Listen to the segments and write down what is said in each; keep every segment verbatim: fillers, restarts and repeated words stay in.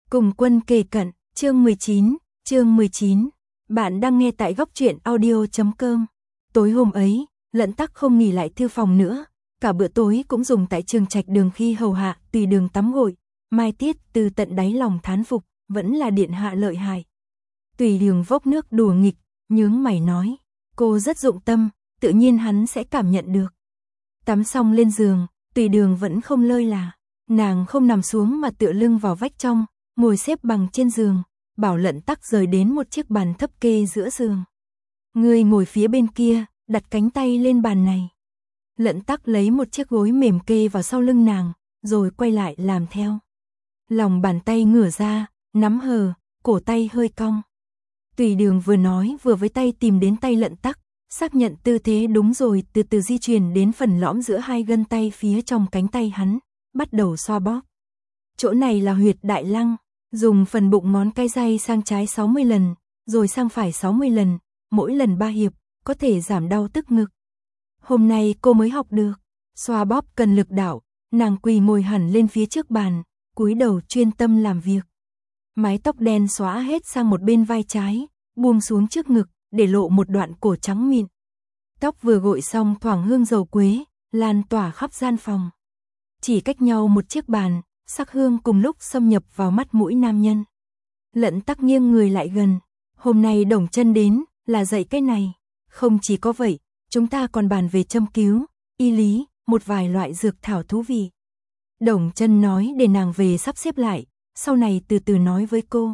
Cùng quân kề cận, chương mười chín, chương mười chín. Bạn đang nghe tại góc truyện audio chấm com. Tối hôm ấy, Lận Tắc không nghỉ lại thư phòng nữa, cả bữa tối cũng dùng tại Trường Trạch Đường khi hầu hạ Tùy Đường tắm gội. Mai Tiết từ tận đáy lòng thán phục, vẫn là điện hạ lợi hại. Tùy Đường vốc nước đùa nghịch, nhướng mày nói, cô rất dụng tâm, tự nhiên hắn sẽ cảm nhận được. Tắm xong lên giường, Tùy Đường vẫn không lơi là, nàng không nằm xuống mà tựa lưng vào vách trong, ngồi xếp bằng trên giường, bảo Lận Tắc rời đến một chiếc bàn thấp kê giữa giường. Ngươi ngồi phía bên kia, đặt cánh tay lên bàn này. Lận Tắc lấy một chiếc gối mềm kê vào sau lưng nàng, rồi quay lại làm theo. Lòng bàn tay ngửa ra, nắm hờ, cổ tay hơi cong. Tùy Đường vừa nói vừa với tay tìm đến tay Lận Tắc, xác nhận tư thế đúng rồi, từ từ di chuyển đến phần lõm giữa hai gân tay phía trong cánh tay hắn, bắt đầu xoa bóp. Chỗ này là huyệt đại lăng, dùng phần bụng ngón cái day sang trái sáu mươi lần, rồi sang phải sáu mươi lần, mỗi lần ba hiệp, có thể giảm đau tức ngực. Hôm nay cô mới học được, xoa bóp cần lực đạo, nàng quỳ ngồi hẳn lên phía trước bàn, cúi đầu chuyên tâm làm việc. Mái tóc đen xóa hết sang một bên vai trái, buông xuống trước ngực, để lộ một đoạn cổ trắng mịn. Tóc vừa gội xong thoảng hương dầu quế, lan tỏa khắp gian phòng. Chỉ cách nhau một chiếc bàn, sắc hương cùng lúc xâm nhập vào mắt mũi nam nhân. Lận Tắc nghiêng người lại gần, hôm nay Đồng Chân đến, là dạy cái này. Không chỉ có vậy, chúng ta còn bàn về châm cứu, y lý, một vài loại dược thảo thú vị. Đồng Chân nói để nàng về sắp xếp lại, sau này từ từ nói với cô.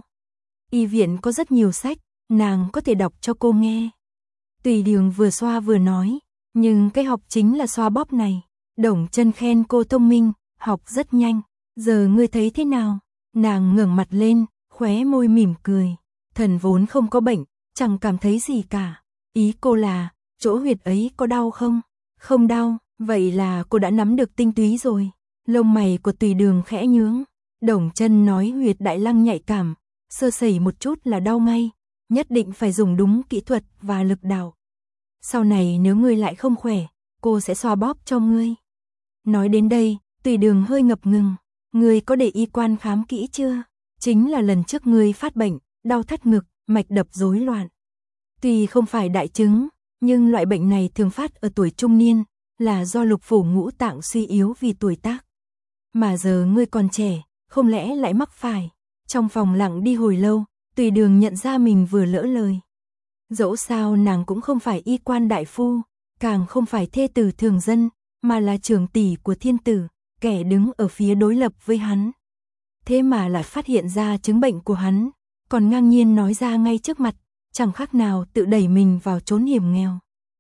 Y viện có rất nhiều sách, nàng có thể đọc cho cô nghe. Tùy Đường vừa xoa vừa nói, nhưng cái học chính là xoa bóp này. Đồng Chân khen cô thông minh, học rất nhanh. Giờ ngươi thấy thế nào? Nàng ngẩng mặt lên, khóe môi mỉm cười. Thần vốn không có bệnh, chẳng cảm thấy gì cả. Ý cô là, chỗ huyệt ấy có đau không? Không đau, vậy là cô đã nắm được tinh túy rồi. Lông mày của Tùy Đường khẽ nhướng. Đồng Chân nói huyệt đại lăng nhạy cảm, sơ sẩy một chút là đau ngay. Nhất định phải dùng đúng kỹ thuật và lực đạo. Sau này nếu ngươi lại không khỏe, cô sẽ xoa bóp cho ngươi. Nói đến đây, Tùy Đường hơi ngập ngừng. Ngươi có để y quan khám kỹ chưa? Chính là lần trước ngươi phát bệnh, đau thắt ngực, mạch đập rối loạn. Tuy không phải đại chứng, nhưng loại bệnh này thường phát ở tuổi trung niên, là do lục phủ ngũ tạng suy yếu vì tuổi tác. Mà giờ ngươi còn trẻ, không lẽ lại mắc phải? Trong phòng lặng đi hồi lâu, Tùy Đường nhận ra mình vừa lỡ lời. Dẫu sao nàng cũng không phải y quan đại phu, càng không phải thê tử thường dân, mà là trưởng tỷ của thiên tử, kẻ đứng ở phía đối lập với hắn. Thế mà lại phát hiện ra chứng bệnh của hắn, còn ngang nhiên nói ra ngay trước mặt, chẳng khác nào tự đẩy mình vào chốn hiểm nghèo.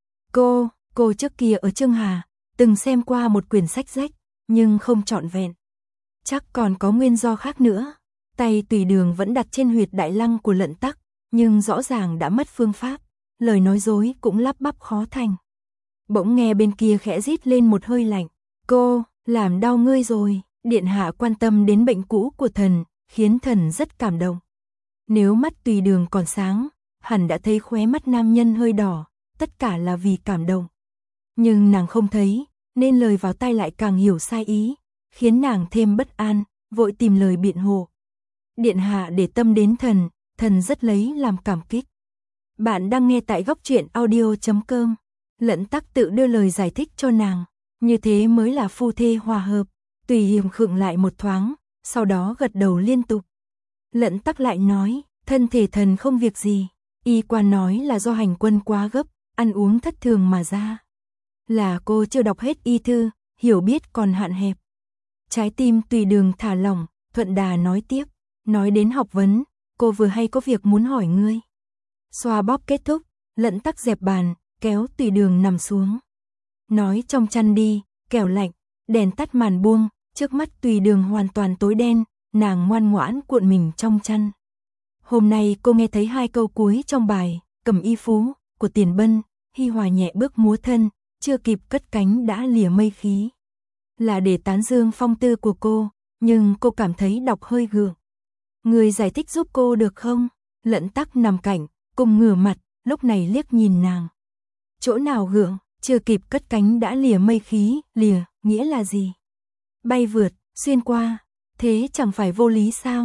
Cô, cô trước kia ở Trương Hà, từng xem qua một quyển sách rách, nhưng không trọn vẹn. Chắc còn có nguyên do khác nữa. Tay Tùy Đường vẫn đặt trên huyệt đại lăng của Lận Tắc, nhưng rõ ràng đã mất phương pháp, lời nói dối cũng lắp bắp khó thành. Bỗng nghe bên kia khẽ rít lên một hơi lạnh. Cô, làm đau ngươi rồi. Điện hạ quan tâm đến bệnh cũ của thần, khiến thần rất cảm động. Nếu mắt Tùy Đường còn sáng, hẳn đã thấy khóe mắt nam nhân hơi đỏ, tất cả là vì cảm động. Nhưng nàng không thấy, nên lời vào tai lại càng hiểu sai ý, khiến nàng thêm bất an, vội tìm lời biện hộ. Điện hạ để tâm đến thần, thần rất lấy làm cảm kích. Bạn đang nghe tại góc truyện audio chấm com. Lận Tắc tự đưa lời giải thích cho nàng, như thế mới là phu thê hòa hợp. Tùy Hiềm khựng lại một thoáng, sau đó gật đầu liên tục. Lận Tắc lại nói, thân thể thần không việc gì, y quan nói là do hành quân quá gấp, ăn uống thất thường mà ra. Là cô chưa đọc hết y thư, hiểu biết còn hạn hẹp. Trái tim Tùy Đường thả lỏng, thuận đà nói tiếp, nói đến học vấn, cô vừa hay có việc muốn hỏi ngươi. Xoa bóp kết thúc, Lận Tắc dẹp bàn, kéo Tùy Đường nằm xuống. Nói trong chăn đi, kẻo lạnh, đèn tắt màn buông, trước mắt Tùy Đường hoàn toàn tối đen, nàng ngoan ngoãn cuộn mình trong chăn. Hôm nay cô nghe thấy hai câu cuối trong bài Cầm Y Phú của Tiền Bân, Hi Hòa nhẹ bước múa thân, chưa kịp cất cánh đã lìa mây khí. Là để tán dương phong tư của cô, nhưng cô cảm thấy đọc hơi gượng. Người giải thích giúp cô được không? Lận Tắc nằm cạnh, cùng ngửa mặt, lúc này liếc nhìn nàng. Chỗ nào gượng, chưa kịp cất cánh đã lìa mây khí, lìa, nghĩa là gì? Bay vượt, xuyên qua, thế chẳng phải vô lý sao?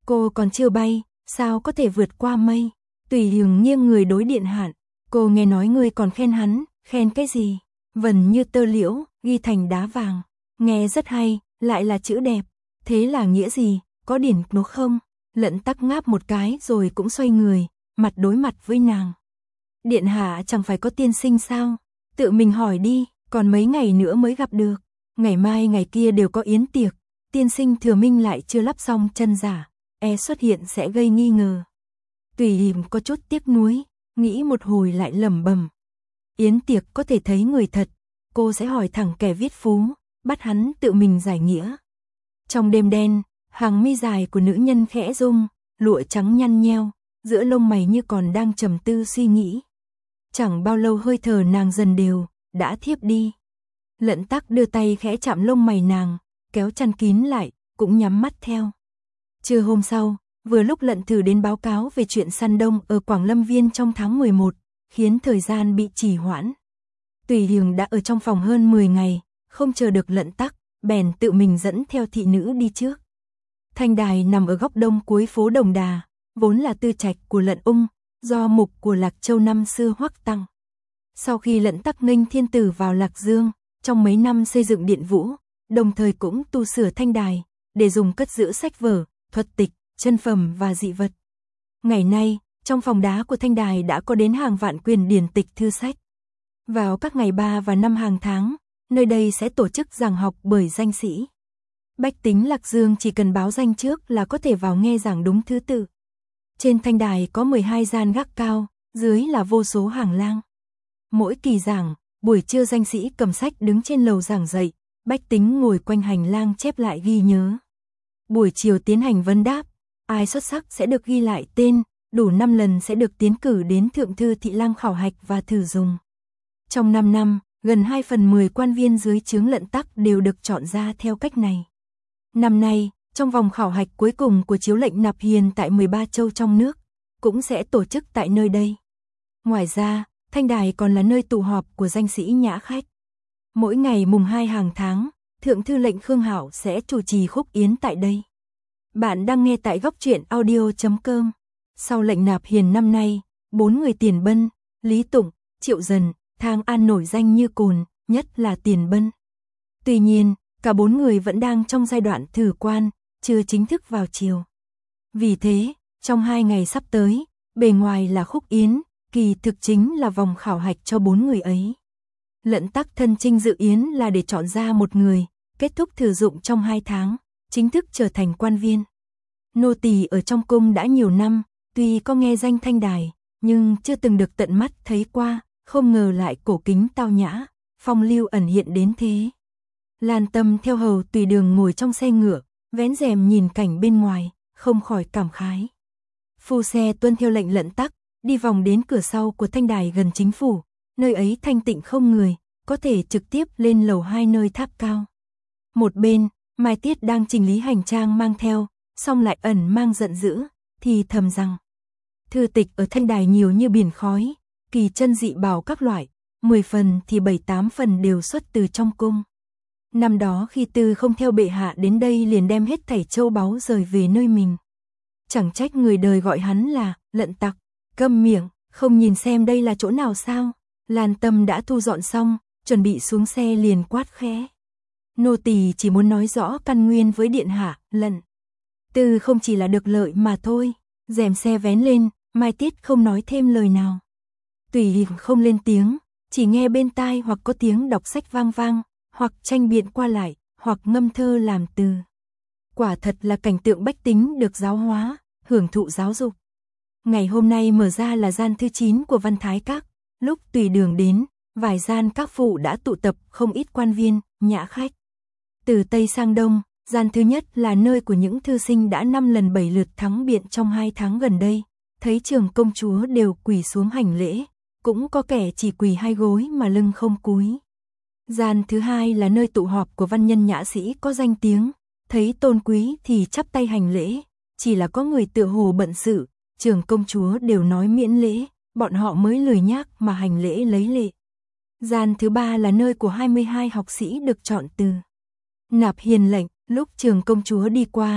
Cô còn chưa bay, sao có thể vượt qua mây? Tùy Hiền nghiêng người đối Điện Hạn, cô nghe nói ngươi còn khen hắn, khen cái gì? Vần như tơ liễu, ghi thành đá vàng. Nghe rất hay, lại là chữ đẹp. Thế là nghĩa gì, có điển nó không? Lận Tắc ngáp một cái rồi cũng xoay người, mặt đối mặt với nàng. Điện hạ chẳng phải có tiên sinh sao? Tự mình hỏi đi, còn mấy ngày nữa mới gặp được. Ngày mai ngày kia đều có yến tiệc, tiên sinh Thừa Minh lại chưa lắp xong chân giả, e xuất hiện sẽ gây nghi ngờ. Tùy Hiền có chút tiếc nuối, nghĩ một hồi lại lẩm bẩm. Yến tiệc có thể thấy người thật, cô sẽ hỏi thẳng kẻ viết phú, bắt hắn tự mình giải nghĩa. Trong đêm đen, hàng mi dài của nữ nhân khẽ rung, lụa trắng nhăn nheo, giữa lông mày như còn đang trầm tư suy nghĩ. Chẳng bao lâu hơi thở nàng dần đều, đã thiếp đi. Lận Tắc đưa tay khẽ chạm lông mày nàng, kéo chăn kín lại, cũng nhắm mắt theo. Trưa hôm sau, vừa lúc Lận Thử đến báo cáo về chuyện săn đông ở Quảng Lâm Viên trong tháng mười một, khiến thời gian bị trì hoãn. Tùy Hiền đã ở trong phòng hơn mười ngày, không chờ được Lận Tắc, bèn tự mình dẫn theo thị nữ đi trước. Thanh đài nằm ở góc đông cuối phố Đồng Đà, vốn là tư trạch của Lận Ung, do mục của Lạc Châu năm xưa Hoắc Tăng. Sau khi Lận Tắc nghênh thiên tử vào Lạc Dương, trong mấy năm xây dựng điện vũ, đồng thời cũng tu sửa thanh đài, để dùng cất giữ sách vở, thuật tịch, chân phẩm và dị vật. Ngày nay, trong phòng đá của thanh đài đã có đến hàng vạn quyển điển tịch thư sách. Vào các ngày ba và năm hàng tháng, nơi đây sẽ tổ chức giảng học bởi danh sĩ. Bách tính Lạc Dương chỉ cần báo danh trước là có thể vào nghe giảng đúng thứ tự. Trên thanh đài có mười hai gian gác cao, dưới là vô số hàng lang. Mỗi kỳ giảng, buổi trưa danh sĩ cầm sách đứng trên lầu giảng dạy, bách tính ngồi quanh hành lang chép lại ghi nhớ. Buổi chiều tiến hành vấn đáp, ai xuất sắc sẽ được ghi lại tên, đủ năm lần sẽ được tiến cử đến thượng thư thị lang khảo hạch và thử dùng. Trong năm năm, gần hai phần mười quan viên dưới trướng Lận Tắc đều được chọn ra theo cách này. Năm nay, trong vòng khảo hạch cuối cùng của chiếu lệnh Nạp Hiền tại mười ba châu trong nước, cũng sẽ tổ chức tại nơi đây. Ngoài ra, thanh đài còn là nơi tụ họp của danh sĩ nhã khách. Mỗi ngày mùng hai hàng tháng, Thượng thư lệnh Khương Hảo sẽ chủ trì khúc yến tại đây. Bạn đang nghe tại góc truyện audio chấm com. Sau lệnh Nạp Hiền năm nay, bốn người Tiền Bân, Lý Tụng, Triệu Dần, Thang An nổi danh như cồn, nhất là Tiền Bân. Tuy nhiên, cả bốn người vẫn đang trong giai đoạn thử quan, chưa chính thức vào triều. Vì thế, trong hai ngày sắp tới, bề ngoài là khúc yến, kỳ thực chính là vòng khảo hạch cho bốn người ấy. Lận Tắc thân chinh dự yến là để chọn ra một người, kết thúc thử dụng trong hai tháng, chính thức trở thành quan viên. Nô tỳ ở trong cung đã nhiều năm, tuy có nghe danh thanh đài, nhưng chưa từng được tận mắt thấy qua, không ngờ lại cổ kính tao nhã, phong lưu ẩn hiện đến thế. Lan Tâm theo hầu Tùy Đường ngồi trong xe ngựa, vén rèm nhìn cảnh bên ngoài, không khỏi cảm khái. Phu xe tuân theo lệnh Lận Tắc, đi vòng đến cửa sau của thanh đài gần chính phủ, nơi ấy thanh tịnh không người, có thể trực tiếp lên lầu hai nơi tháp cao. Một bên, Mai Tiết đang chỉnh lý hành trang mang theo, song lại ẩn mang giận dữ, thì thầm rằng: thư tịch ở thanh đài nhiều như biển khói, kỳ chân dị bảo các loại, mười phần thì bảy tám phần đều xuất từ trong cung. Năm đó khi Tư không theo bệ hạ đến đây liền đem hết thảy châu báu rời về nơi mình. Chẳng trách người đời gọi hắn là Lận Tặc. Câm miệng, không nhìn xem đây là chỗ nào sao? Lan Tâm đã thu dọn xong, chuẩn bị xuống xe liền quát khẽ. Nô tỳ chỉ muốn nói rõ căn nguyên với điện hạ, Lận Tư không chỉ là được lợi mà thôi. Rèm xe vén lên, Mai Tiết không nói thêm lời nào. Tùy Hiền không lên tiếng, chỉ nghe bên tai hoặc có tiếng đọc sách vang vang, hoặc tranh biện qua lại, hoặc ngâm thơ làm từ. Quả thật là cảnh tượng bách tính được giáo hóa, hưởng thụ giáo dục. Ngày hôm nay mở ra là gian thứ chín của Văn Thái Các, lúc Tùy Đường đến, vài gian các phụ đã tụ tập không ít quan viên, nhã khách. Từ Tây sang Đông, gian thứ nhất là nơi của những thư sinh đã năm lần bảy lượt thắng biện trong hai tháng gần đây, thấy Trường công chúa đều quỳ xuống hành lễ, cũng có kẻ chỉ quỳ hai gối mà lưng không cúi. Gian thứ hai là nơi tụ họp của văn nhân nhã sĩ có danh tiếng, thấy tôn quý thì chắp tay hành lễ, chỉ là có người tựa hồ bận sự, Trường công chúa đều nói miễn lễ, bọn họ mới lười nhác mà hành lễ lấy lệ. Gian thứ ba là nơi của hai mươi hai học sĩ được chọn từ Nạp Hiền lệnh, lúc Trường công chúa đi qua,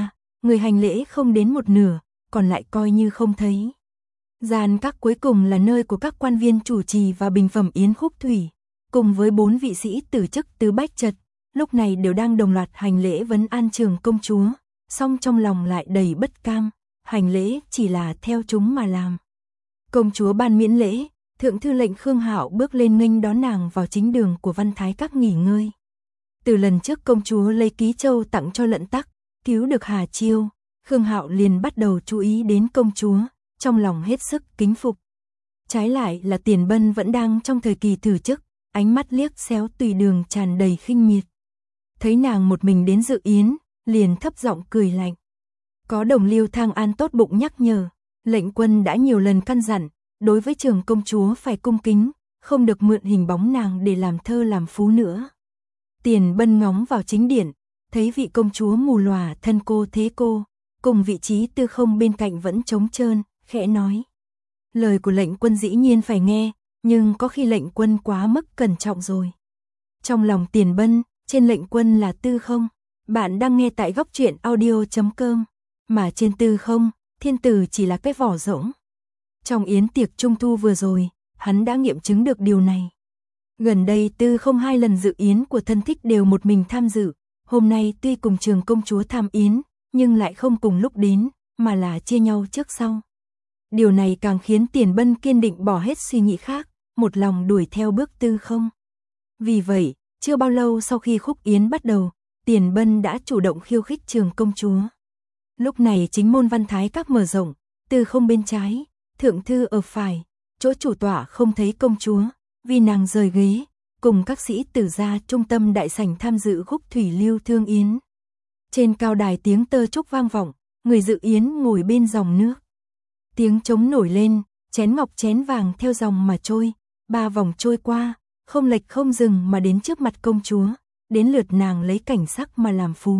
người hành lễ không đến một nửa, còn lại coi như không thấy. Gian các cuối cùng là nơi của các quan viên chủ trì và bình phẩm yến khúc thủy, cùng với bốn vị sĩ tử chức tứ bách trật, lúc này đều đang đồng loạt hành lễ vấn an Trường công chúa, song trong lòng lại đầy bất cam, hành lễ chỉ là theo chúng mà làm. Công chúa ban miễn lễ, thượng thư lệnh Khương Hạo bước lên nghênh đón nàng vào chính đường của Văn Thái Các nghỉ ngơi. Từ lần trước công chúa lấy ký châu tặng cho Lận Tắc, cứu được Hà Chiêu, Khương Hạo liền bắt đầu chú ý đến công chúa, trong lòng hết sức kính phục. Trái lại là Tiền Bân vẫn đang trong thời kỳ thử chức, ánh mắt liếc xéo Tùy Đường tràn đầy khinh miệt. Thấy nàng một mình đến dự yến, liền thấp giọng cười lạnh. Có Đồng Liêu Thang An tốt bụng nhắc nhở, lệnh quân đã nhiều lần căn dặn, đối với Trường công chúa phải cung kính, không được mượn hình bóng nàng để làm thơ làm phú nữa. Tiền Bân ngóng vào chính điện, thấy vị công chúa mù lòa thân cô thế cô, cùng vị trí tư không bên cạnh vẫn trống trơn, khẽ nói. Lời của lệnh quân dĩ nhiên phải nghe, nhưng có khi lệnh quân quá mức cẩn trọng rồi. Trong lòng Tiền Bân, trên lệnh quân là tư không. Bạn đang nghe tại góc truyện audio chấm com, mà trên tư không, thiên tử chỉ là cái vỏ rỗng. Trong yến tiệc trung thu vừa rồi, hắn đã nghiệm chứng được điều này. Gần đây tư không hai lần dự yến của thân thích đều một mình tham dự, hôm nay tuy cùng Trường công chúa tham yến, nhưng lại không cùng lúc đến, mà là chia nhau trước sau. Điều này càng khiến Tiền Bân kiên định bỏ hết suy nghĩ khác, một lòng đuổi theo bước tư không. Vì vậy, chưa bao lâu sau khi khúc yến bắt đầu, Tiền Bân đã chủ động khiêu khích Trường công chúa. Lúc này chính môn Văn Thái Các mở rộng, tư không bên trái, thượng thư ở phải, chỗ chủ tọa không thấy công chúa, vì nàng rời ghế, cùng các sĩ tử ra trung tâm đại sảnh tham dự khúc thủy lưu thương yến. Trên cao đài tiếng tơ trúc vang vọng, người dự yến ngồi bên dòng nước. Tiếng trống nổi lên, chén ngọc chén vàng theo dòng mà trôi, ba vòng trôi qua, không lệch không dừng mà đến trước mặt công chúa, đến lượt nàng lấy cảnh sắc mà làm phú.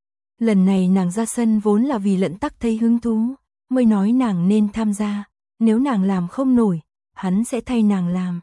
Lần này nàng ra sân vốn là vì Lận Tắc thấy hứng thú, mới nói nàng nên tham gia, nếu nàng làm không nổi, hắn sẽ thay nàng làm.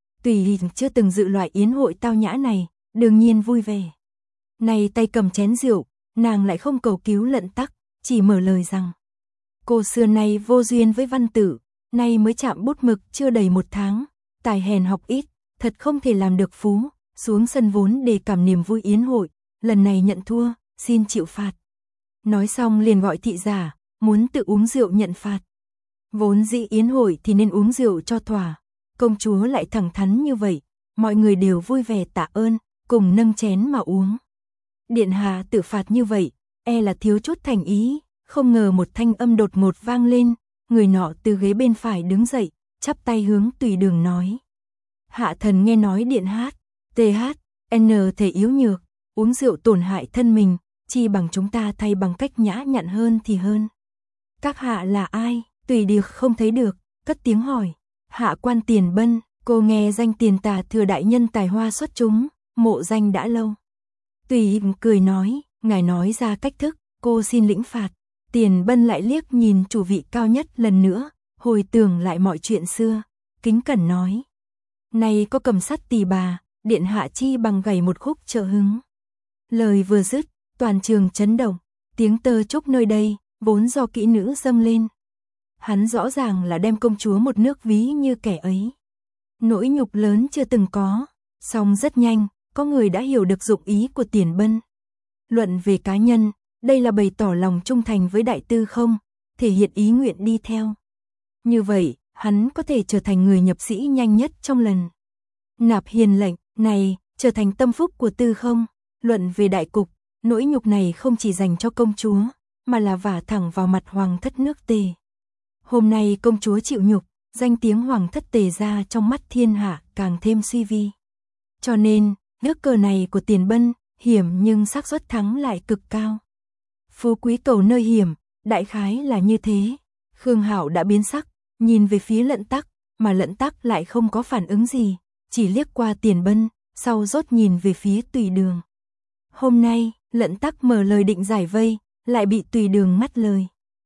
Tùy chưa từng dự loại yến hội tao nhã này, đương nhiên vui vẻ. Này tay cầm chén rượu, nàng lại không cầu cứu Lận Tắc, chỉ mở lời rằng: cô xưa nay vô duyên với văn tử, nay mới chạm bút mực chưa đầy một tháng, tài hèn học ít, thật không thể làm được phú, xuống sân vốn để cảm niềm vui yến hội, lần này nhận thua, xin chịu phạt. Nói xong liền gọi thị giả, muốn tự uống rượu nhận phạt. Vốn dĩ yến hội thì nên uống rượu cho thỏa, công chúa lại thẳng thắn như vậy, mọi người đều vui vẻ tạ ơn, cùng nâng chén mà uống. Điện hạ tự phạt như vậy, e là thiếu chút thành ý, không ngờ một thanh âm đột ngột vang lên, người nọ từ ghế bên phải đứng dậy, chắp tay hướng Tùy Đường nói: hạ thần nghe nói điện hát, tê hát, n thể yếu nhược, uống rượu tổn hại thân mình, chi bằng chúng ta thay bằng cách nhã nhặn hơn thì hơn. Các hạ là ai? Tùy Điệp không thấy được, cất tiếng hỏi. Hạ quan Tiền Bân, cô nghe danh Tiền Tả Thừa đại nhân tài hoa xuất chúng, mộ danh đã lâu. Tùy Điệp cười nói, ngài nói ra cách thức, cô xin lĩnh phạt. Tiền Bân lại liếc nhìn chủ vị cao nhất lần nữa, hồi tưởng lại mọi chuyện xưa, kính cẩn nói: này có cầm sắt tỳ bà, điện hạ chi bằng gảy một khúc trợ hứng. Lời vừa dứt, toàn trường chấn động, tiếng tơ trúc nơi đây vốn do kỹ nữ dâng lên. Hắn rõ ràng là đem công chúa một nước ví như kẻ ấy. Nỗi nhục lớn chưa từng có, song rất nhanh, có người đã hiểu được dụng ý của Tiền Bân. Luận về cá nhân, đây là bày tỏ lòng trung thành với đại tư không, thể hiện ý nguyện đi theo. Như vậy, hắn có thể trở thành người nhập sĩ nhanh nhất trong lần nạp hiền lệnh này, trở thành tâm phúc của tư không. Luận về đại cục, nỗi nhục này không chỉ dành cho công chúa, mà là vả thẳng vào mặt hoàng thất nước Tề. Hôm nay công chúa chịu nhục, danh tiếng hoàng thất Tề ra trong mắt thiên hạ càng thêm suy vi. Cho nên, nước cờ này của Tiền Bân, hiểm nhưng xác suất thắng lại cực cao. Phú quý cầu nơi hiểm, đại khái là như thế. Khương Hạo đã biến sắc, nhìn về phía Lận Tắc, mà Lận Tắc lại không có phản ứng gì, chỉ liếc qua Tiền Bân, sau rốt nhìn về phía Tùy Đường. Hôm nay, Lận Tắc mở lời định giải vây, lại bị Tùy Đường ngắt lời.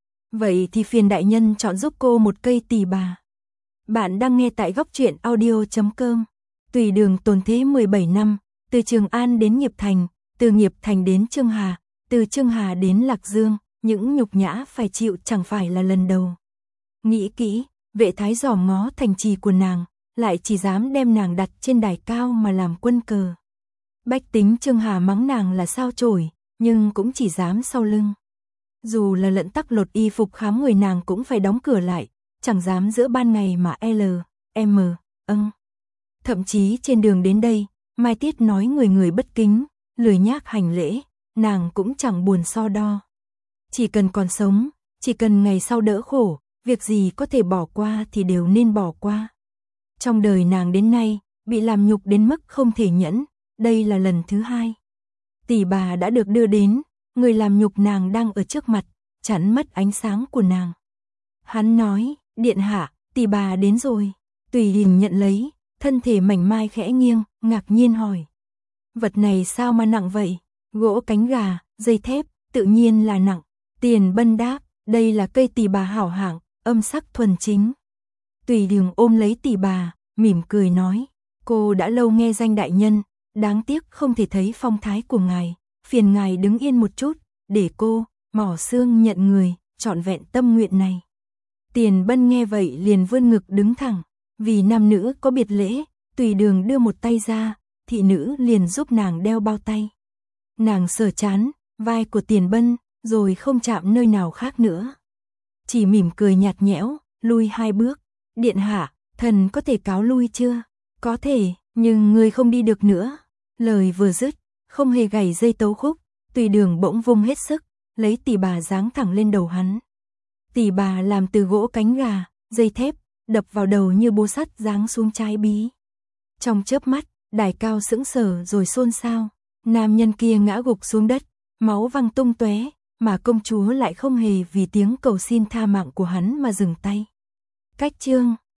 Vậy thì phiền đại nhân chọn giúp cô một cây tỳ bà. Bạn đang nghe tại góc truyện audio chấm com. Tùy Đường tồn thế mười bảy năm, từ Trường An đến Nghiệp Thành, từ Nghiệp Thành đến Trương Hà, từ Trương Hà đến Lạc Dương, những nhục nhã phải chịu chẳng phải là lần đầu. Nghĩ kỹ, vệ thái dòm ngó thành trì của nàng, lại chỉ dám đem nàng đặt trên đài cao mà làm quân cờ. Bách tính Trương Hà mắng nàng là sao chổi, nhưng cũng chỉ dám sau lưng. Dù là Lận Tắc lột y phục khám người nàng cũng phải đóng cửa lại, chẳng dám giữa ban ngày mà L, M, âng. Thậm chí trên đường đến đây, Mai Tiết nói người người bất kính, lười nhác hành lễ, nàng cũng chẳng buồn so đo. Chỉ cần còn sống, chỉ cần ngày sau đỡ khổ, việc gì có thể bỏ qua thì đều nên bỏ qua. Trong đời nàng đến nay, bị làm nhục đến mức không thể nhẫn, đây là lần thứ hai. Tỷ bà đã được đưa đến, người làm nhục nàng đang ở trước mặt, chắn mất ánh sáng của nàng. Hắn nói, điện hạ, tỷ bà đến rồi. Tùy Hình nhận lấy, thân thể mảnh mai khẽ nghiêng, ngạc nhiên hỏi. Vật này sao mà nặng vậy? Gỗ cánh gà, dây thép, tự nhiên là nặng. Tiền Bân đáp, đây là cây tỷ bà hảo hạng, âm sắc thuần chính. Tùy Đường ôm lấy tỷ bà, mỉm cười nói, cô đã lâu nghe danh đại nhân, đáng tiếc không thể thấy phong thái của ngài, phiền ngài đứng yên một chút, để cô, Mỏ Xương nhận người, trọn vẹn tâm nguyện này. Tiền Bân nghe vậy liền vươn ngực đứng thẳng, vì nam nữ có biệt lễ, Tùy Đường đưa một tay ra, thị nữ liền giúp nàng đeo bao tay. Nàng sờ chán, vai của Tiền Bân, rồi không chạm nơi nào khác nữa. Chỉ mỉm cười nhạt nhẽo, lui hai bước. Điện hạ, thần có thể cáo lui chưa? Có thể, nhưng người không đi được nữa. Lời vừa dứt, không hề gảy dây tấu khúc, Tùy Đường bỗng vung hết sức, lấy tỷ bà giáng thẳng lên đầu hắn. Tỷ bà làm từ gỗ cánh gà, dây thép, đập vào đầu như búa sắt giáng xuống trái bí. Trong chớp mắt, đài cao sững sờ rồi xôn xao, nam nhân kia ngã gục xuống đất, máu văng tung tóe, mà công chúa lại không hề vì tiếng cầu xin tha mạng của hắn mà dừng tay. Cách chương